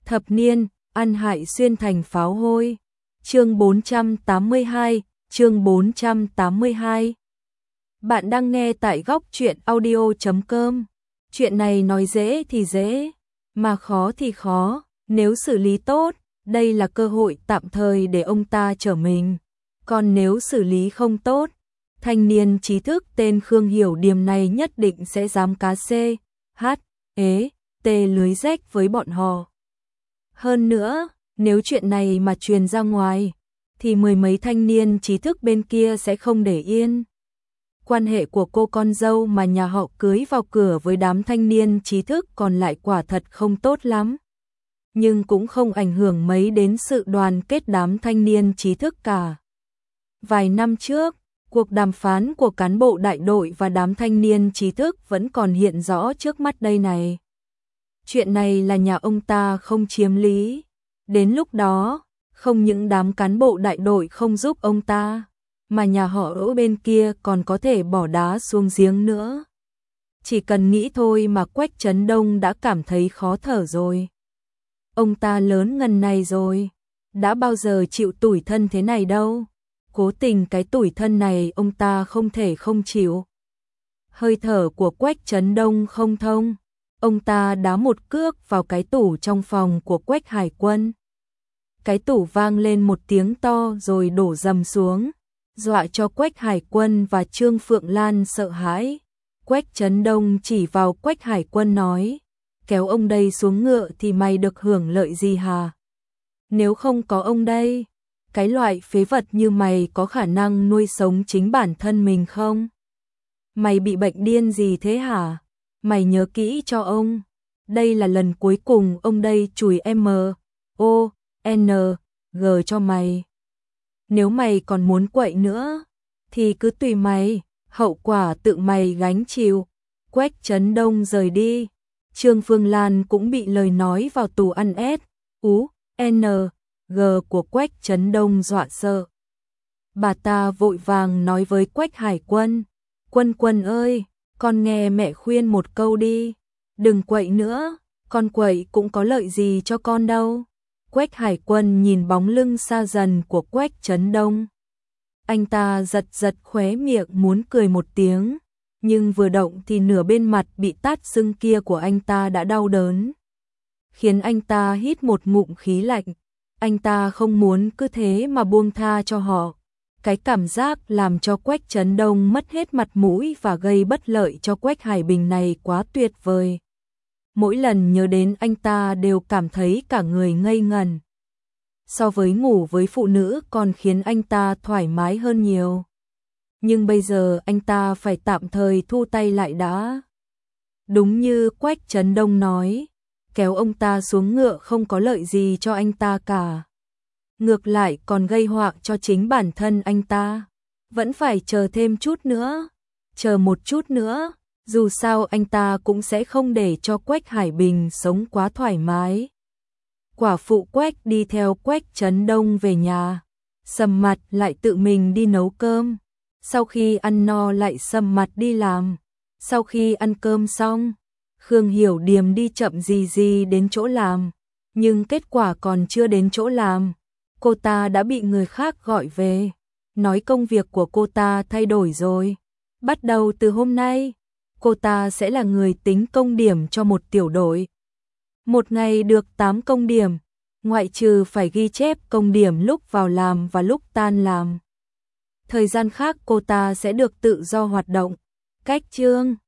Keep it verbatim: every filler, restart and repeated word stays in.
Thập niên, ăn hại xuyên thành pháo hôi. Chương bốn trăm tám mươi hai, chương bốn trăm tám mươi hai. Bạn đang nghe tại góc truyện audio chấm com. Chuyện này nói dễ thì dễ, mà khó thì khó, nếu xử lý tốt, đây là cơ hội tạm thời để ông ta trở mình. Còn nếu xử lý không tốt, thanh niên trí thức tên Khương Hiểu Điềm này nhất định sẽ dám cá xê, hát, ế, tê lưới rách với bọn họ. Hơn nữa, nếu chuyện này mà truyền ra ngoài, thì mười mấy thanh niên trí thức bên kia sẽ không để yên. Quan hệ của cô con dâu mà nhà họ cưới vào cửa với đám thanh niên trí thức còn lại quả thật không tốt lắm. Nhưng cũng không ảnh hưởng mấy đến sự đoàn kết đám thanh niên trí thức cả. Vài năm trước, cuộc đàm phán của cán bộ đại đội và đám thanh niên trí thức vẫn còn hiện rõ trước mắt đây này. Chuyện này là nhà ông ta không chiếm lý. Đến lúc đó, không những đám cán bộ đại đội không giúp ông ta, mà nhà họ ở bên kia còn có thể bỏ đá xuống giếng nữa. Chỉ cần nghĩ thôi mà Quách Trấn Đông đã cảm thấy khó thở rồi. Ông ta lớn ngần này rồi, đã bao giờ chịu tủi thân thế này đâu. Cố tình cái tủi thân này ông ta không thể không chịu. Hơi thở của Quách Trấn Đông không thông, ông ta đá một cước vào cái tủ trong phòng của Quách Hải Quân. Cái tủ vang lên một tiếng to rồi đổ dầm xuống, dọa cho Quách Hải Quân và Trương Phượng Lan sợ hãi. Quách Trấn Đông chỉ vào Quách Hải Quân nói, kéo ông đây xuống ngựa thì mày được hưởng lợi gì hả? Nếu không có ông đây, cái loại phế vật như mày có khả năng nuôi sống chính bản thân mình không? Mày bị bệnh điên gì thế hả? Mày nhớ kỹ cho ông, đây là lần cuối cùng ông đây chùi M, O, N, G cho mày. Nếu mày còn muốn quậy nữa, thì cứ tùy mày, hậu quả tự mày gánh chịu. Quách Trấn Đông rời đi, Trương Phương Lan cũng bị lời nói vào tù ăn S, U, N, G của Quách Trấn Đông dọa sợ. Bà ta vội vàng nói với Quách Hải Quân, Quân Quân ơi, con nghe mẹ khuyên một câu đi, đừng quậy nữa, con quậy cũng có lợi gì cho con đâu. Quách Hải Quân nhìn bóng lưng xa dần của Quách Trấn Đông. Anh ta giật giật khóe miệng muốn cười một tiếng, nhưng vừa động thì nửa bên mặt bị tát sưng kia của anh ta đã đau đớn, khiến anh ta hít một ngụm khí lạnh. Anh ta không muốn cứ thế mà buông tha cho họ. Cái cảm giác làm cho Quách Trấn Đông mất hết mặt mũi và gây bất lợi cho Quách Hải Bình này quá tuyệt vời. Mỗi lần nhớ đến anh ta đều cảm thấy cả người ngây ngần. So với ngủ với phụ nữ còn khiến anh ta thoải mái hơn nhiều. Nhưng bây giờ anh ta phải tạm thời thu tay lại đã. Đúng như Quách Trấn Đông nói, kéo ông ta xuống ngựa không có lợi gì cho anh ta cả. Ngược lại còn gây họa cho chính bản thân anh ta. Vẫn phải chờ thêm chút nữa, chờ một chút nữa, dù sao anh ta cũng sẽ không để cho Quách Hải Bình sống quá thoải mái. Quả phụ Quách đi theo Quách Trấn Đông về nhà, sầm mặt lại tự mình đi nấu cơm. Sau khi ăn no lại sầm mặt đi làm. Sau khi ăn cơm xong, Khương Hiểu Điềm đi chậm gì gì đến chỗ làm, nhưng kết quả còn chưa đến chỗ làm, cô ta đã bị người khác gọi về, nói công việc của cô ta thay đổi rồi. Bắt đầu từ hôm nay, cô ta sẽ là người tính công điểm cho một tiểu đội. Một ngày được tám công điểm, ngoại trừ phải ghi chép công điểm lúc vào làm và lúc tan làm. Thời gian khác cô ta sẽ được tự do hoạt động. Cách chương